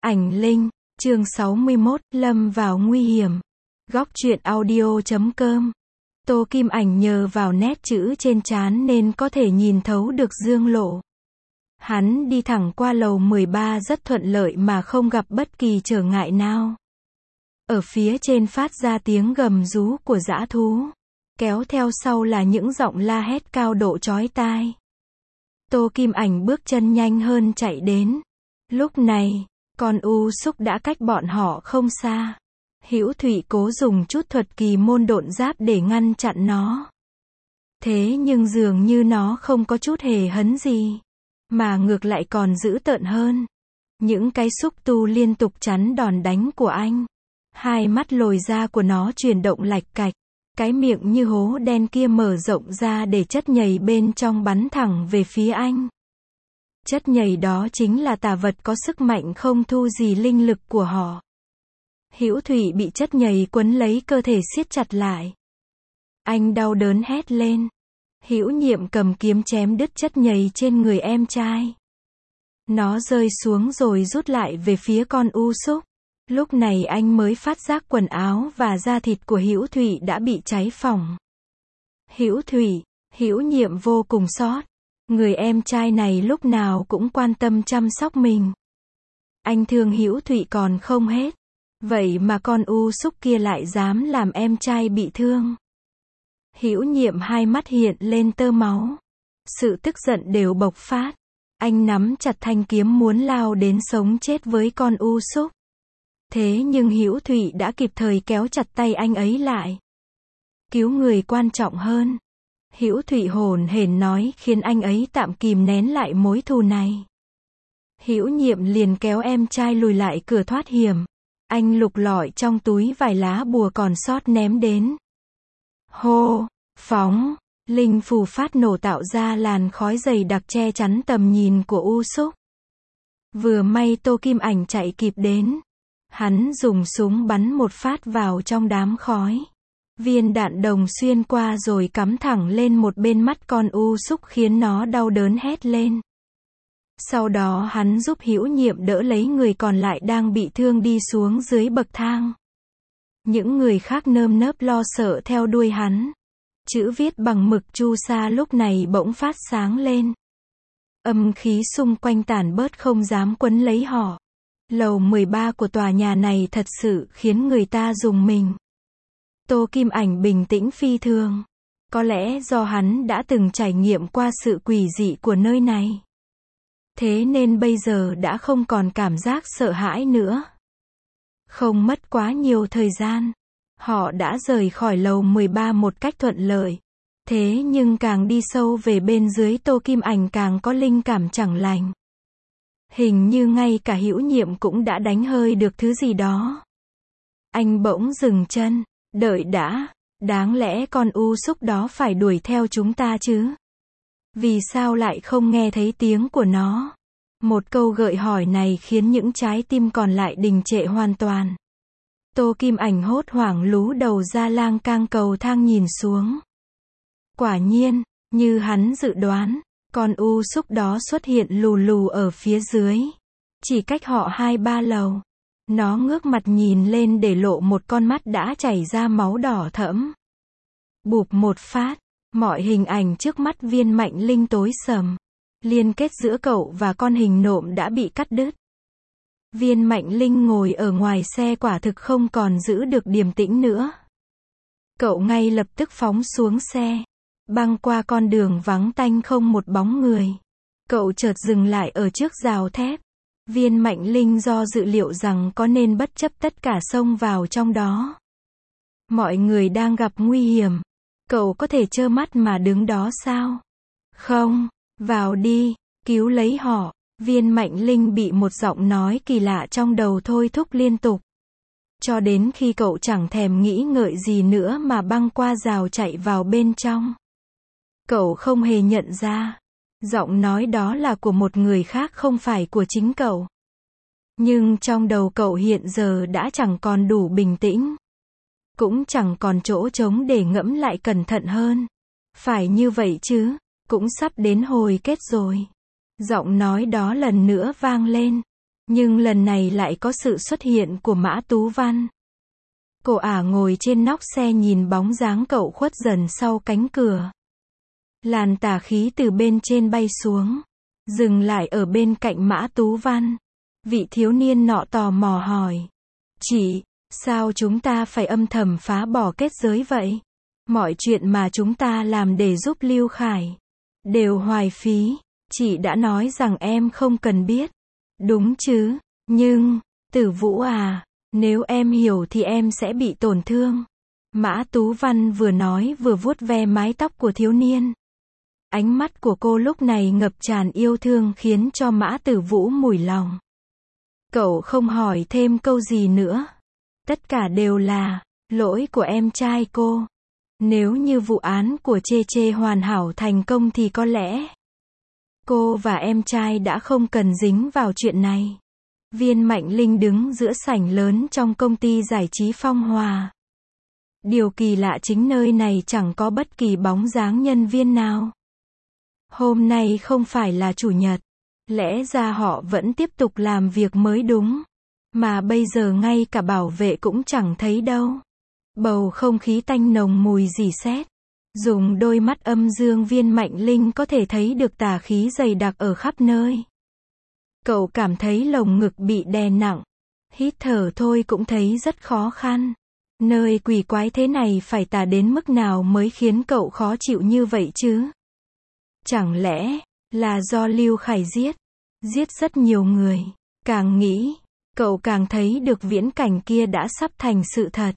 Ảnh Linh, chương 61, lâm vào nguy hiểm. Góc truyện audio.com. Tô Kim Ảnh nhờ vào nét chữ trên trán nên có thể nhìn thấu được Dương Lộ. Hắn đi thẳng qua lầu 13 rất thuận lợi mà không gặp bất kỳ trở ngại nào. Ở phía trên phát ra tiếng gầm rú của dã thú. Kéo theo sau là những giọng la hét cao độ chói tai. Tô Kim Ảnh bước chân nhanh hơn chạy đến. Lúc này, con U Xúc đã cách bọn họ không xa. Hữu Thụy cố dùng chút thuật kỳ môn độn giáp để ngăn chặn nó. Thế nhưng dường như nó không có chút hề hấn gì, mà ngược lại còn dữ tợn hơn. Những cái xúc tu liên tục chắn đòn đánh của anh. Hai mắt lồi ra của nó chuyển động lạch cạch. Cái miệng như hố đen kia mở rộng ra để chất nhầy bên trong bắn thẳng về phía anh. Chất nhầy đó chính là tà vật có sức mạnh không thu gì linh lực của họ. Hữu Thụy bị chất nhầy quấn lấy cơ thể siết chặt lại. Anh đau đớn hét lên. Hữu Nhiệm cầm kiếm chém đứt chất nhầy trên người em trai. Nó rơi xuống rồi rút lại về phía con U Xúc. Lúc này anh mới phát giác quần áo và da thịt của Hữu Thụy đã bị cháy phỏng. Hữu Nhiệm vô cùng xót. Người em trai này lúc nào cũng quan tâm chăm sóc mình. Anh thương Hữu Thụy còn không hết. Vậy mà con U Xúc kia lại dám làm em trai bị thương. Hữu Nhiệm hai mắt hiện lên tơ máu. Sự tức giận đều bộc phát. Anh nắm chặt thanh kiếm muốn lao đến sống chết với con U Xúc. Thế nhưng Hữu Thụy đã kịp thời kéo chặt tay anh ấy lại. Cứu người quan trọng hơn. Hữu Thụy hồn hển nói khiến anh ấy tạm kìm nén lại mối thù này. Hữu Nhiệm liền kéo em trai lùi lại cửa thoát hiểm. Anh lục lọi trong túi vài lá bùa còn sót ném đến. Hô, phóng, linh phù phát nổ tạo ra làn khói dày đặc che chắn tầm nhìn của U Xúc. Vừa may Tô Kim Ảnh chạy kịp đến. Hắn dùng súng bắn một phát vào trong đám khói. Viên đạn đồng xuyên qua rồi cắm thẳng lên một bên mắt con U Xúc khiến nó đau đớn hét lên. Sau đó hắn giúp Hữu Nhiệm đỡ lấy người còn lại đang bị thương đi xuống dưới bậc thang. Những người khác nơm nớp lo sợ theo đuôi hắn. Chữ viết bằng mực chu sa lúc này bỗng phát sáng lên. Âm khí xung quanh tản bớt không dám quấn lấy họ. Lầu 13 của tòa nhà này thật sự khiến người ta rùng mình. Tô Kim Ảnh bình tĩnh phi thường. Có lẽ do hắn đã từng trải nghiệm qua sự quỷ dị của nơi này. Thế nên bây giờ đã không còn cảm giác sợ hãi nữa. Không mất quá nhiều thời gian. Họ đã rời khỏi lầu 13 một cách thuận lợi. Thế nhưng càng đi sâu về bên dưới Tô Kim Ảnh càng có linh cảm chẳng lành. Hình như ngay cả Hữu Nhiệm cũng đã đánh hơi được thứ gì đó. Anh bỗng dừng chân. Đợi đã. Đáng lẽ con U Xúc đó phải đuổi theo chúng ta chứ? Vì sao lại không nghe thấy tiếng của nó? Một câu gợi hỏi này khiến những trái tim còn lại đình trệ hoàn toàn. Tô Kim Ảnh hốt hoảng lú đầu ra lang cang cầu thang nhìn xuống. Quả nhiên, như hắn dự đoán, con U Xúc đó xuất hiện lù lù ở phía dưới. Chỉ cách họ 2-3 lầu. Nó ngước mặt nhìn lên để lộ một con mắt đã chảy ra máu đỏ thẫm. Bụp một phát, mọi hình ảnh trước mắt Viên Mạnh Linh tối sầm. Liên kết giữa cậu và con hình nộm đã bị cắt đứt. Viên Mạnh Linh ngồi ở ngoài xe quả thực không còn giữ được điềm tĩnh nữa. Cậu ngay lập tức phóng xuống xe. Băng qua con đường vắng tanh không một bóng người. Cậu chợt dừng lại ở trước rào thép. Viên Mạnh Linh do dự liệu rằng có nên bất chấp tất cả xông vào trong đó. Mọi người đang gặp nguy hiểm. Cậu có thể trơ mắt mà đứng đó sao? Không, vào đi, cứu lấy họ. Viên Mạnh Linh bị một giọng nói kỳ lạ trong đầu thôi thúc liên tục. Cho đến khi cậu chẳng thèm nghĩ ngợi gì nữa mà băng qua rào chạy vào bên trong. Cậu không hề nhận ra. Giọng nói đó là của một người khác không phải của chính cậu. Nhưng trong đầu cậu hiện giờ đã chẳng còn đủ bình tĩnh. Cũng chẳng còn chỗ trống để ngẫm lại cẩn thận hơn. Phải như vậy chứ, cũng sắp đến hồi kết rồi. Giọng nói đó lần nữa vang lên. Nhưng lần này lại có sự xuất hiện của Mã Tú Văn. Cô ả ngồi trên nóc xe nhìn bóng dáng cậu khuất dần sau cánh cửa. Làn tà khí từ bên trên bay xuống, dừng lại ở bên cạnh Mã Tú Văn. Vị thiếu niên nọ tò mò hỏi. Chị, sao chúng ta phải âm thầm phá bỏ kết giới vậy? Mọi chuyện mà chúng ta làm để giúp Lưu Khải đều hoài phí. Chị đã nói rằng em không cần biết. Đúng chứ, nhưng, Tử Vũ à, nếu em hiểu thì em sẽ bị tổn thương. Mã Tú Văn vừa nói vừa vuốt ve mái tóc của thiếu niên. Ánh mắt của cô lúc này ngập tràn yêu thương khiến cho Mã Tử Vũ mủi lòng. Cậu không hỏi thêm câu gì nữa. Tất cả đều là lỗi của em trai cô. Nếu như vụ án của Chê Chê hoàn hảo thành công thì có lẽ cô và em trai đã không cần dính vào chuyện này. Viên Mạnh Linh đứng giữa sảnh lớn trong công ty giải trí Phong Hòa. Điều kỳ lạ chính nơi này chẳng có bất kỳ bóng dáng nhân viên nào. Hôm nay không phải là chủ nhật. Lẽ ra họ vẫn tiếp tục làm việc mới đúng. Mà bây giờ ngay cả bảo vệ cũng chẳng thấy đâu. Bầu không khí tanh nồng mùi rỉ sét. Dùng đôi mắt âm dương Viên Mạnh Linh có thể thấy được tà khí dày đặc ở khắp nơi. Cậu cảm thấy lồng ngực bị đè nặng. Hít thở thôi cũng thấy rất khó khăn. Nơi quỷ quái thế này phải tà đến mức nào mới khiến cậu khó chịu như vậy chứ? Chẳng lẽ là do Lưu Khải giết rất nhiều người. Càng nghĩ, cậu càng thấy được viễn cảnh kia đã sắp thành sự thật.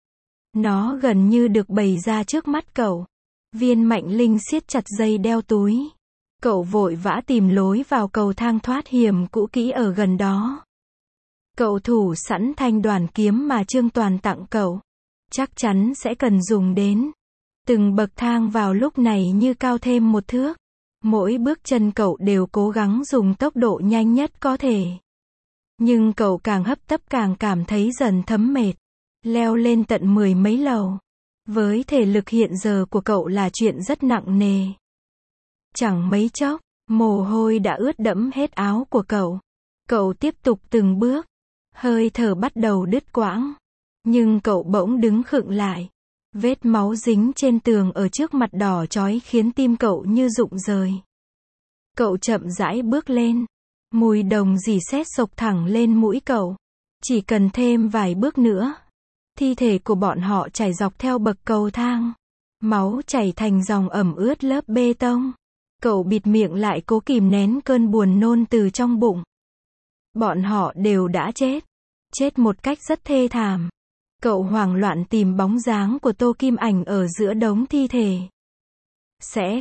Nó gần như được bày ra trước mắt cậu. Viên Mạnh Linh siết chặt dây đeo túi. Cậu vội vã tìm lối vào cầu thang thoát hiểm cũ kỹ ở gần đó. Cậu thủ sẵn thanh đoàn kiếm mà Trương Toàn tặng cậu. Chắc chắn sẽ cần dùng đến. Từng bậc thang vào lúc này như cao thêm một thước. Mỗi bước chân cậu đều cố gắng dùng tốc độ nhanh nhất có thể. Nhưng cậu càng hấp tấp càng cảm thấy dần thấm mệt. Leo lên tận 10 mấy lầu. Với thể lực hiện giờ của cậu là chuyện rất nặng nề. Chẳng mấy chốc, mồ hôi đã ướt đẫm hết áo của cậu. Cậu tiếp tục từng bước. Hơi thở bắt đầu đứt quãng. Nhưng cậu bỗng đứng khựng lại. Vết máu dính trên tường ở trước mặt đỏ chói khiến tim cậu như rụng rời. Cậu chậm rãi bước lên. Mùi đồng rỉ sét xộc thẳng lên mũi cậu. Chỉ cần thêm vài bước nữa. Thi thể của bọn họ chảy dọc theo bậc cầu thang. Máu chảy thành dòng ẩm ướt lớp bê tông. Cậu bịt miệng lại cố kìm nén cơn buồn nôn từ trong bụng. Bọn họ đều đã chết. Chết một cách rất thê thảm. Cậu hoảng loạn tìm bóng dáng của Tô Kim Ảnh ở giữa đống thi thể. Sẽ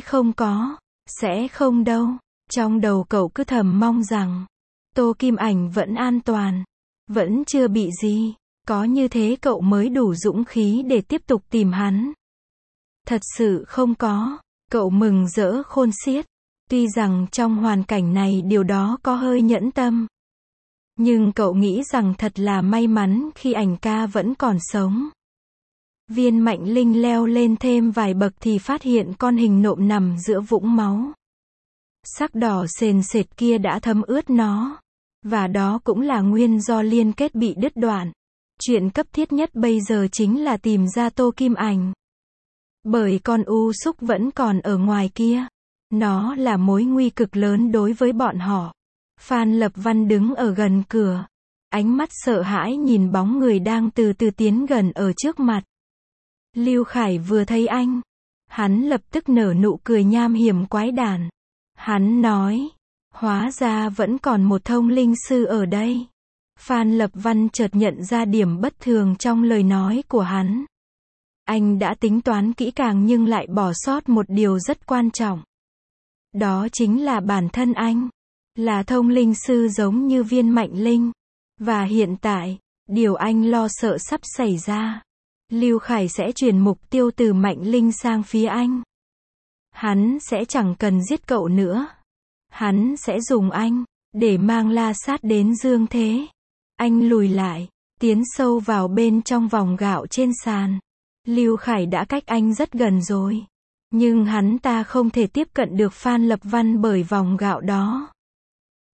không đâu. Trong đầu cậu cứ thầm mong rằng Tô Kim Ảnh vẫn an toàn. Vẫn chưa bị gì. Có như thế cậu mới đủ dũng khí để tiếp tục tìm hắn. Thật sự không có. Cậu mừng rỡ khôn xiết. Tuy rằng trong hoàn cảnh này điều đó có hơi nhẫn tâm. Nhưng cậu nghĩ rằng thật là may mắn khi Ảnh ca vẫn còn sống. Viên Mạnh Linh leo lên thêm vài bậc thì phát hiện con hình nộm nằm giữa vũng máu. Sắc đỏ sền sệt kia đã thấm ướt nó. Và đó cũng là nguyên do liên kết bị đứt đoạn. Chuyện cấp thiết nhất bây giờ chính là tìm ra Tô Kim Ảnh. Bởi con u xúc vẫn còn ở ngoài kia. Nó là mối nguy cực lớn đối với bọn họ. Phan Lập Văn đứng ở gần cửa. Ánh mắt sợ hãi nhìn bóng người đang từ từ tiến gần ở trước mặt. Lưu Khải vừa thấy anh. Hắn lập tức nở nụ cười nham hiểm quái đản. Hắn nói. Hóa ra vẫn còn một thông linh sư ở đây. Phan Lập Văn chợt nhận ra điểm bất thường trong lời nói của hắn. Anh đã tính toán kỹ càng nhưng lại bỏ sót một điều rất quan trọng. Đó chính là bản thân anh. Là thông linh sư giống như Viên Mạnh Linh. Và hiện tại, điều anh lo sợ sắp xảy ra. Lưu Khải sẽ chuyển mục tiêu từ Mạnh Linh sang phía anh. Hắn sẽ chẳng cần giết cậu nữa. Hắn sẽ dùng anh để mang La Sát đến dương thế. Anh lùi lại, tiến sâu vào bên trong vòng gạo trên sàn. Lưu Khải đã cách anh rất gần rồi. Nhưng hắn ta không thể tiếp cận được Phan Lập Văn bởi vòng gạo đó.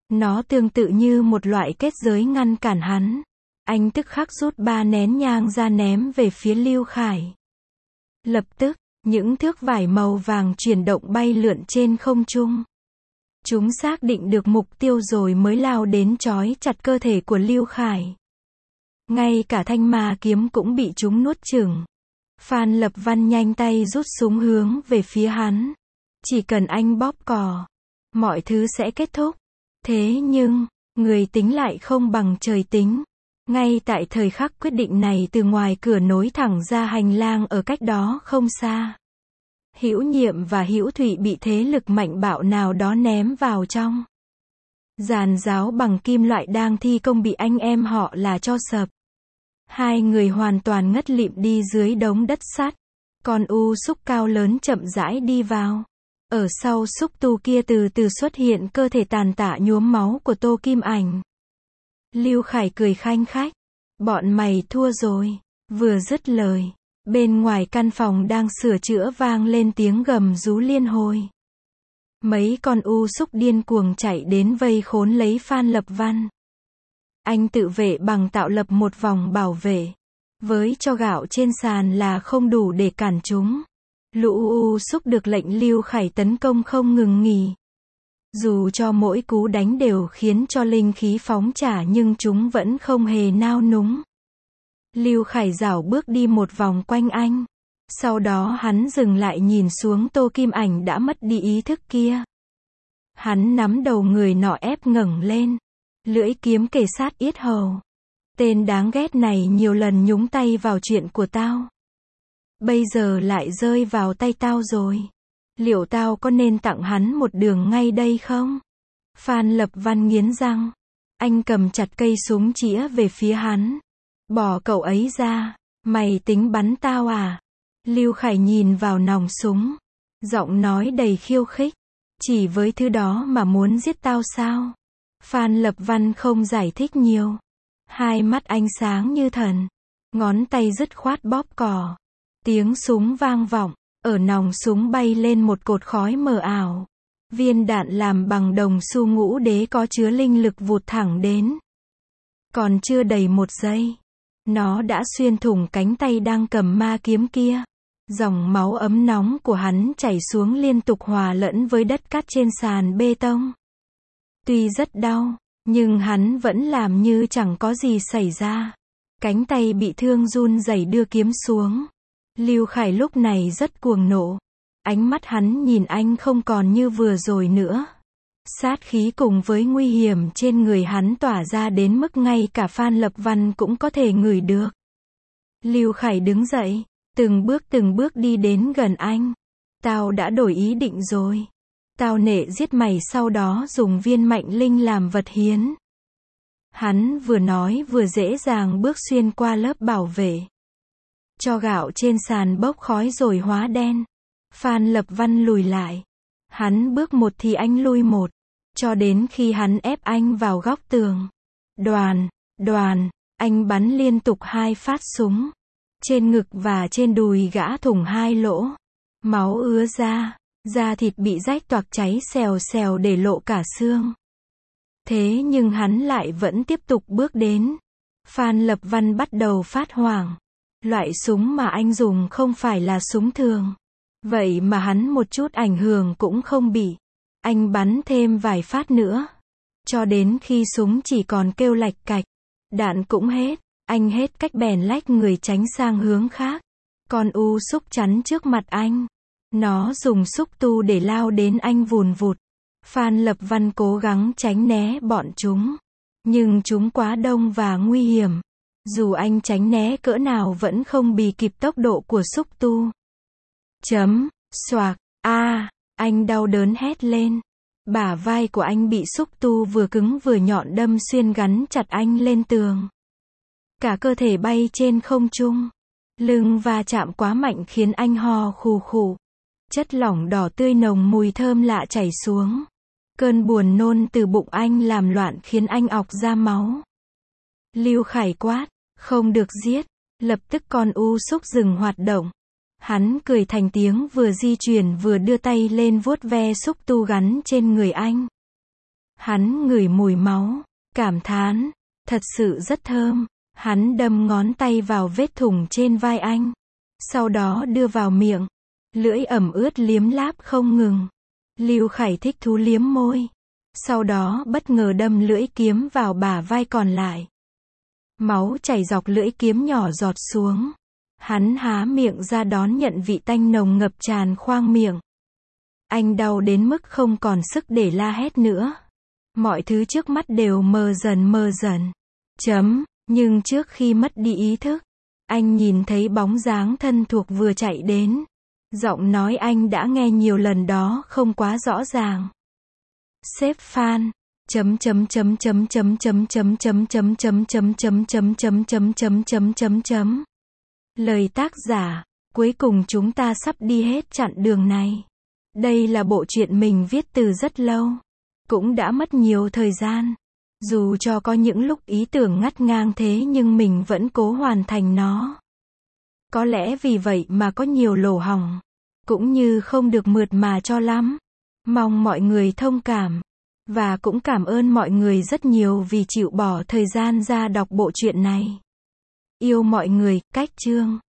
Nó tương tự như một loại kết giới ngăn cản hắn. Anh tức khắc rút 3 nén nhang ra ném về phía Lưu Khải. Lập tức, những thước vải màu vàng chuyển động bay lượn trên không trung. Chúng xác định được mục tiêu rồi mới lao đến trói chặt cơ thể của Lưu Khải. Ngay cả thanh ma kiếm cũng bị chúng nuốt chửng. Phan Lập Văn nhanh tay rút súng hướng về phía hắn. Chỉ cần anh bóp cò, mọi thứ sẽ kết thúc. Thế nhưng, người tính lại không bằng trời tính. Ngay tại thời khắc quyết định này, từ ngoài cửa nối thẳng ra hành lang ở cách đó không xa. Hữu Nhiệm và Hữu Thụy bị thế lực mạnh bạo nào đó ném vào trong. Giàn giáo bằng kim loại đang thi công bị anh em họ là cho sập. Hai người hoàn toàn ngất lịm đi dưới đống đất sắt. Con U Xúc cao lớn chậm rãi đi vào. Ở sau xúc tu kia từ từ xuất hiện cơ thể tàn tạ nhuốm máu của Tô Kim Ảnh. Lưu Khải cười khanh khách. Bọn mày thua rồi. Vừa dứt lời, bên ngoài căn phòng đang sửa chữa vang lên tiếng gầm rú liên hồi. Mấy con U Xúc điên cuồng chạy đến vây khốn lấy Phan Lập Văn. Anh tự vệ bằng tạo lập một vòng bảo vệ. Với cho gạo trên sàn là không đủ để cản chúng. Lũ U Xúc được lệnh Lưu Khải tấn công không ngừng nghỉ. Dù cho mỗi cú đánh đều khiến cho linh khí phóng trả nhưng chúng vẫn không hề nao núng. Lưu Khải rảo bước đi một vòng quanh anh. Sau đó hắn dừng lại nhìn xuống Tô Kim Ảnh đã mất đi ý thức kia. Hắn nắm đầu người nọ ép ngẩng lên. Lưỡi kiếm kề sát yết hầu. Tên đáng ghét này nhiều lần nhúng tay vào chuyện của tao. Bây giờ lại rơi vào tay tao rồi. Liệu tao có nên tặng hắn một đường ngay đây không? Phan Lập Văn nghiến răng. Anh cầm chặt cây súng chĩa về phía hắn. Bỏ cậu ấy ra. Mày tính bắn tao à? Lưu Khải nhìn vào nòng súng. Giọng nói đầy khiêu khích. Chỉ với thứ đó mà muốn giết tao sao? Phan Lập Văn không giải thích nhiều. Hai mắt anh sáng như thần. Ngón tay dứt khoát bóp cò. Tiếng súng vang vọng. Ở nòng súng bay lên một cột khói mờ ảo. Viên đạn làm bằng đồng xu ngũ đế có chứa linh lực vụt thẳng đến. Còn chưa đầy một giây, nó đã xuyên thủng cánh tay đang cầm ma kiếm kia. Dòng máu ấm nóng của hắn chảy xuống liên tục hòa lẫn với đất cát trên sàn bê tông. Tuy rất đau, nhưng hắn vẫn làm như chẳng có gì xảy ra. Cánh tay bị thương run rẩy đưa kiếm xuống. Lưu Khải lúc này rất cuồng nộ. Ánh mắt hắn nhìn anh không còn như vừa rồi nữa. Sát khí cùng với nguy hiểm trên người hắn tỏa ra đến mức ngay cả Phan Lập Văn cũng có thể ngửi được. Lưu Khải đứng dậy, từng bước đi đến gần anh. Tao đã đổi ý định rồi. Tao nể giết mày sau đó dùng viên mạnh linh làm vật hiến. Hắn vừa nói vừa dễ dàng bước xuyên qua lớp bảo vệ. Cho gạo trên sàn bốc khói rồi hóa đen. Phan Lập Văn lùi lại. Hắn bước một thì anh lui một. Cho đến khi hắn ép anh vào góc tường. Đoàn, anh bắn liên tục 2 phát súng. Trên ngực và trên đùi gã thủng 2 lỗ. Máu ứa ra. Da thịt bị rách toạc cháy xèo xèo để lộ cả xương. Thế nhưng hắn lại vẫn tiếp tục bước đến. Phan Lập Văn bắt đầu phát hoảng. Loại súng mà anh dùng không phải là súng thường. Vậy mà hắn một chút ảnh hưởng cũng không bị. Anh bắn thêm vài phát nữa. Cho đến khi súng chỉ còn kêu lạch cạch. Đạn cũng hết. Anh hết cách bèn lách người tránh sang hướng khác. Con U Xúc chắn trước mặt anh. Nó dùng xúc tu để lao đến anh vùn vụt. Phan Lập Văn cố gắng tránh né bọn chúng. Nhưng chúng quá đông và nguy hiểm. Dù anh tránh né cỡ nào vẫn không bì kịp tốc độ của xúc tu. Xoạc, anh đau đớn hét lên. Bả vai của anh bị xúc tu vừa cứng vừa nhọn đâm xuyên gắn chặt anh lên tường. Cả cơ thể bay trên không trung. Lưng va chạm quá mạnh khiến anh ho khù khụ. Chất lỏng đỏ tươi nồng mùi thơm lạ chảy xuống. Cơn buồn nôn từ bụng anh làm loạn khiến anh ọc ra máu. Lưu Khải quát, không được giết. Lập tức con U Xúc dừng hoạt động. Hắn cười thành tiếng vừa di chuyển vừa đưa tay lên vuốt ve xúc tu gắn trên người anh. Hắn ngửi mùi máu, cảm thán, thật sự rất thơm. Hắn đâm ngón tay vào vết thủng trên vai anh, sau đó đưa vào miệng, lưỡi ẩm ướt liếm láp không ngừng. Lưu Khải thích thú liếm môi, sau đó bất ngờ đâm lưỡi kiếm vào bả vai còn lại. Máu chảy dọc lưỡi kiếm nhỏ giọt xuống. Hắn há miệng ra đón nhận vị tanh nồng ngập tràn khoang miệng. Anh đau đến mức không còn sức để la hét nữa. Mọi thứ trước mắt đều mờ dần. Nhưng trước khi mất đi ý thức, anh nhìn thấy bóng dáng thân thuộc vừa chạy đến. Giọng nói anh đã nghe nhiều lần đó không quá rõ ràng. Sếp Phan. Lời tác giả, cuối cùng chúng ta sắp đi hết chặng đường này. Đây là bộ truyện mình viết từ rất lâu, cũng đã mất nhiều thời gian. Dù cho có những lúc ý tưởng ngắt ngang thế nhưng mình vẫn cố hoàn thành nó. Có lẽ vì vậy mà có nhiều lỗ hổng, cũng như không được mượt mà cho lắm. Mong mọi người thông cảm. Và cũng cảm ơn mọi người rất nhiều vì chịu bỏ thời gian ra đọc bộ truyện này. Yêu mọi người, Cách Chương.